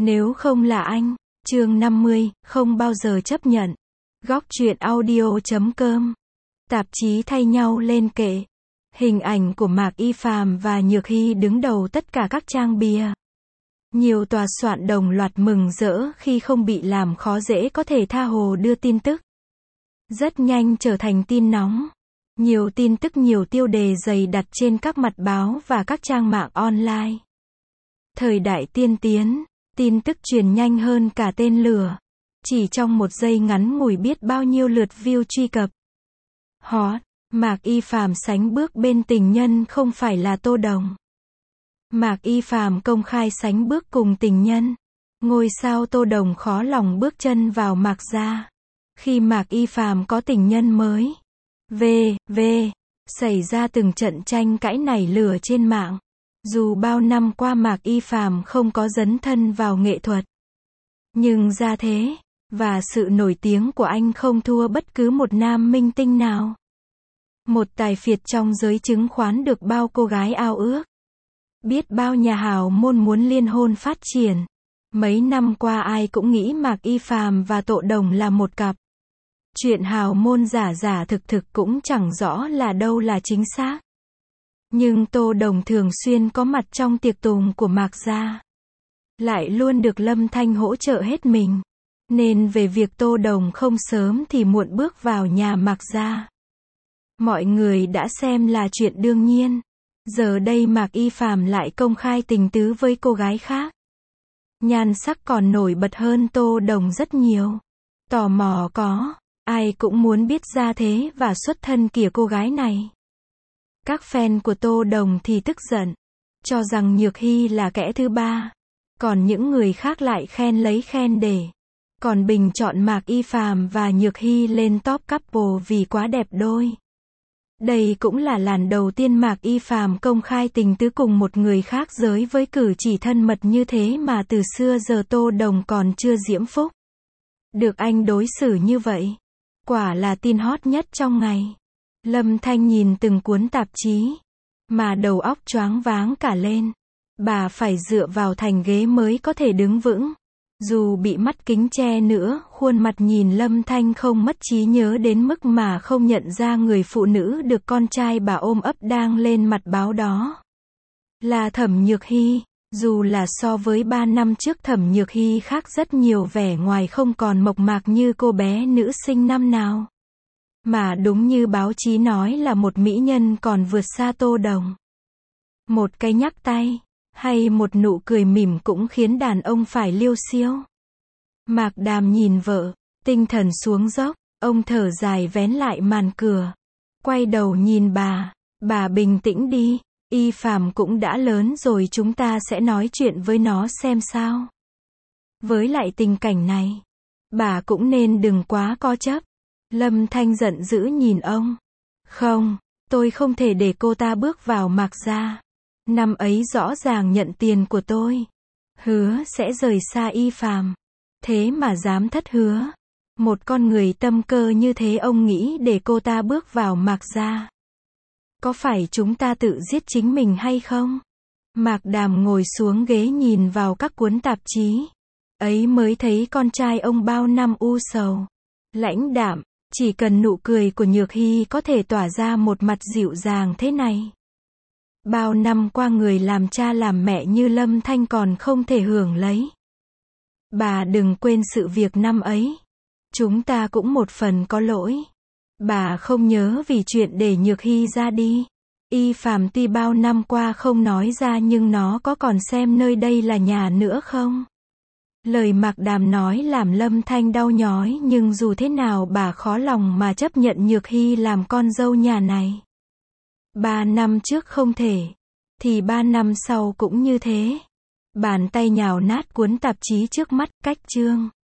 Nếu không là anh. Chương 50, không bao giờ chấp nhận. Góc truyện audio.com. Tạp chí thay nhau lên kệ. Hình ảnh của Mạc Y Phàm và Nhược Hy đứng đầu tất cả các trang bìa. Nhiều tòa soạn đồng loạt mừng rỡ khi không bị làm khó dễ có thể tha hồ đưa tin tức. Rất nhanh trở thành tin nóng. Nhiều tin tức, nhiều tiêu đề dày đặt trên các mặt báo và các trang mạng online. Thời đại tiên tiến, tin tức truyền nhanh hơn cả tên lửa. Chỉ trong một giây ngắn ngủi biết bao nhiêu lượt view truy cập. Hot, Mạc Y Phàm sánh bước bên tình nhân không phải là Tô Đồng. Mạc Y Phàm công khai sánh bước cùng tình nhân. Ngôi sao Tô Đồng khó lòng bước chân vào Mạc gia. Khi Mạc Y Phàm có tình nhân mới. Xảy ra từng trận tranh cãi nảy lửa trên mạng. Dù bao năm qua Mạc Y Phàm không có dấn thân vào nghệ thuật. Nhưng gia thế, và sự nổi tiếng của anh không thua bất cứ một nam minh tinh nào. Một tài phiệt trong giới chứng khoán được bao cô gái ao ước. Biết bao nhà hào môn muốn liên hôn phát triển. Mấy năm qua ai cũng nghĩ Mạc Y Phàm và Tô Đồng là một cặp. Chuyện hào môn giả giả thực thực cũng chẳng rõ là đâu là chính xác. Nhưng Tô Đồng thường xuyên có mặt trong tiệc tùng của Mạc gia. Lại luôn được Lâm Thanh hỗ trợ hết mình. Nên về việc Tô Đồng không sớm thì muộn bước vào nhà Mạc gia. Mọi người đã xem là chuyện đương nhiên. Giờ đây Mạc Y Phàm lại công khai tình tứ với cô gái khác. Nhan sắc còn nổi bật hơn Tô Đồng rất nhiều. Tò mò có, ai cũng muốn biết gia thế và xuất thân của cô gái này. Các fan của Tô Đồng thì tức giận, cho rằng Nhược Hy là kẻ thứ ba. Còn những người khác lại khen lấy khen để. Còn bình chọn Mạc Y Phàm và Nhược Hy lên top couple vì quá đẹp đôi. Đây cũng là lần đầu tiên Mạc Y Phàm công khai tình tứ cùng một người khác giới với cử chỉ thân mật như thế mà từ xưa giờ Tô Đồng còn chưa diễm phúc. Được anh đối xử như vậy. Quả là tin hot nhất trong ngày. Lâm Thanh nhìn từng cuốn tạp chí. Mà đầu óc choáng váng cả lên. Bà phải dựa vào thành ghế mới có thể đứng vững. Dù bị mắt kính che nữa, khuôn mặt nhìn Lâm Thanh không mất trí nhớ đến mức mà không nhận ra người phụ nữ được con trai bà ôm ấp đang lên mặt báo đó. Là Thẩm Nhược Hy. Dù là so với 3 năm trước Thẩm Nhược Hy khác rất nhiều, vẻ ngoài không còn mộc mạc như cô bé nữ sinh năm nào. Mà đúng như báo chí nói là một mỹ nhân còn vượt xa Tô Đồng. Một cái nhắc tay, hay một nụ cười mỉm cũng khiến đàn ông phải liêu xiêu. Mạc Đàm nhìn vợ, tinh thần xuống dốc, ông thở dài vén lại màn cửa. Quay đầu nhìn bà bình tĩnh đi, Y Phàm cũng đã lớn rồi, chúng ta sẽ nói chuyện với nó xem sao. Với lại tình cảnh này, bà cũng nên đừng quá cố chấp. Lâm Thanh giận dữ nhìn ông. Không, tôi không thể để cô ta bước vào Mạc gia. Năm ấy rõ ràng nhận tiền của tôi. Hứa sẽ rời xa Y Phàm. Thế mà dám thất hứa. Một con người tâm cơ như thế ông nghĩ để cô ta bước vào Mạc gia. Có phải chúng ta tự giết chính mình hay không? Mạc Đàm ngồi xuống ghế nhìn vào các cuốn tạp chí. Ấy mới thấy con trai ông bao năm u sầu. Lãnh đạm, chỉ cần nụ cười của Nhược Hy có thể tỏa ra một mặt dịu dàng thế này. Bao năm qua người làm cha làm mẹ như Lâm Thanh còn không thể hưởng lấy. Bà đừng quên sự việc năm ấy. Chúng ta cũng một phần có lỗi. Bà không nhớ vì chuyện để Nhược Hy ra đi. Y Phàm tuy bao năm qua không nói ra nhưng nó có còn xem nơi đây là nhà nữa không? Lời Mạc Đàm nói làm Lâm Thanh đau nhói, nhưng dù thế nào bà khó lòng mà chấp nhận Nhược Hy làm con dâu nhà này. 3 năm trước không thể, thì 3 năm sau cũng như thế. Bàn tay nhào nát cuốn tạp chí trước mắt, cách chương.